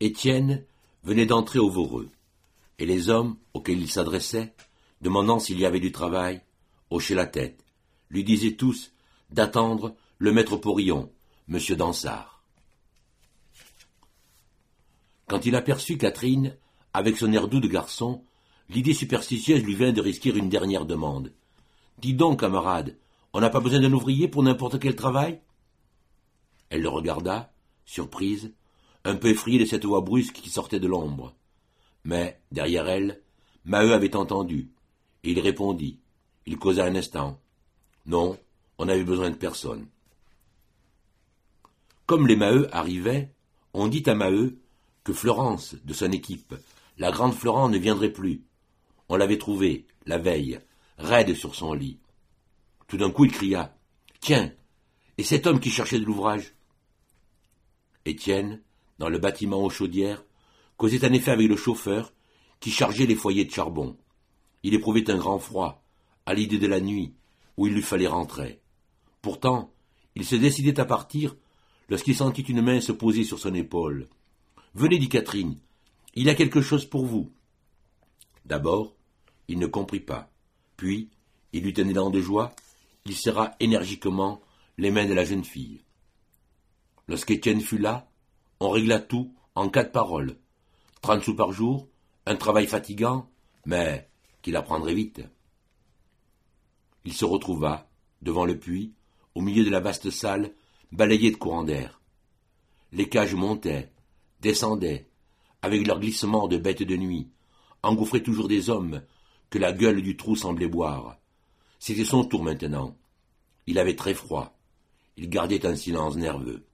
Étienne venait d'entrer au Voreux, et les hommes auxquels il s'adressait, demandant s'il y avait du travail, hochaient la tête, lui disaient tous d'attendre le maître Porillon, M. Dansard. Quand il aperçut Catherine, avec son air doux de garçon, l'idée superstitieuse lui vint de risquer une dernière demande. « Dis donc, camarade, on n'a pas besoin d'un ouvrier pour n'importe quel travail ?» Elle le regarda, surprise, un peu effrayée de cette voix brusque qui sortait de l'ombre. Mais, derrière elle, Maheu avait entendu, et il répondit. Il causa un instant. Non, on n'avait besoin de personne. Comme les Maheu arrivaient, on dit à Maheu que Florence, de son équipe, la grande Florence ne viendrait plus. On l'avait trouvée, la veille, raide sur son lit. Tout d'un coup, il cria « Tiens, et cet homme qui cherchait de l'ouvrage ?» Étienne, dans le bâtiment aux chaudières, causait en effet avec le chauffeur qui chargeait les foyers de charbon. Il éprouvait un grand froid, à l'idée de la nuit, où il lui fallait rentrer. Pourtant, il se décidait à partir lorsqu'il sentit une main se poser sur son épaule. « Venez, dit Catherine, il y a quelque chose pour vous. » D'abord, il ne comprit pas. Puis, il eut un élan de joie, il serra énergiquement les mains de la jeune fille. Lorsqu'Étienne fut là, on régla tout en 4 paroles. 30 sous par jour, un travail fatigant, mais qu'il apprendrait vite. Il se retrouva, devant le puits, au milieu de la vaste salle, balayée de courants d'air. Les cages montaient, descendaient, avec leurs glissements de bêtes de nuit, engouffraient toujours des hommes que la gueule du trou semblait boire. C'était son tour maintenant. Il avait très froid. Il gardait un silence nerveux.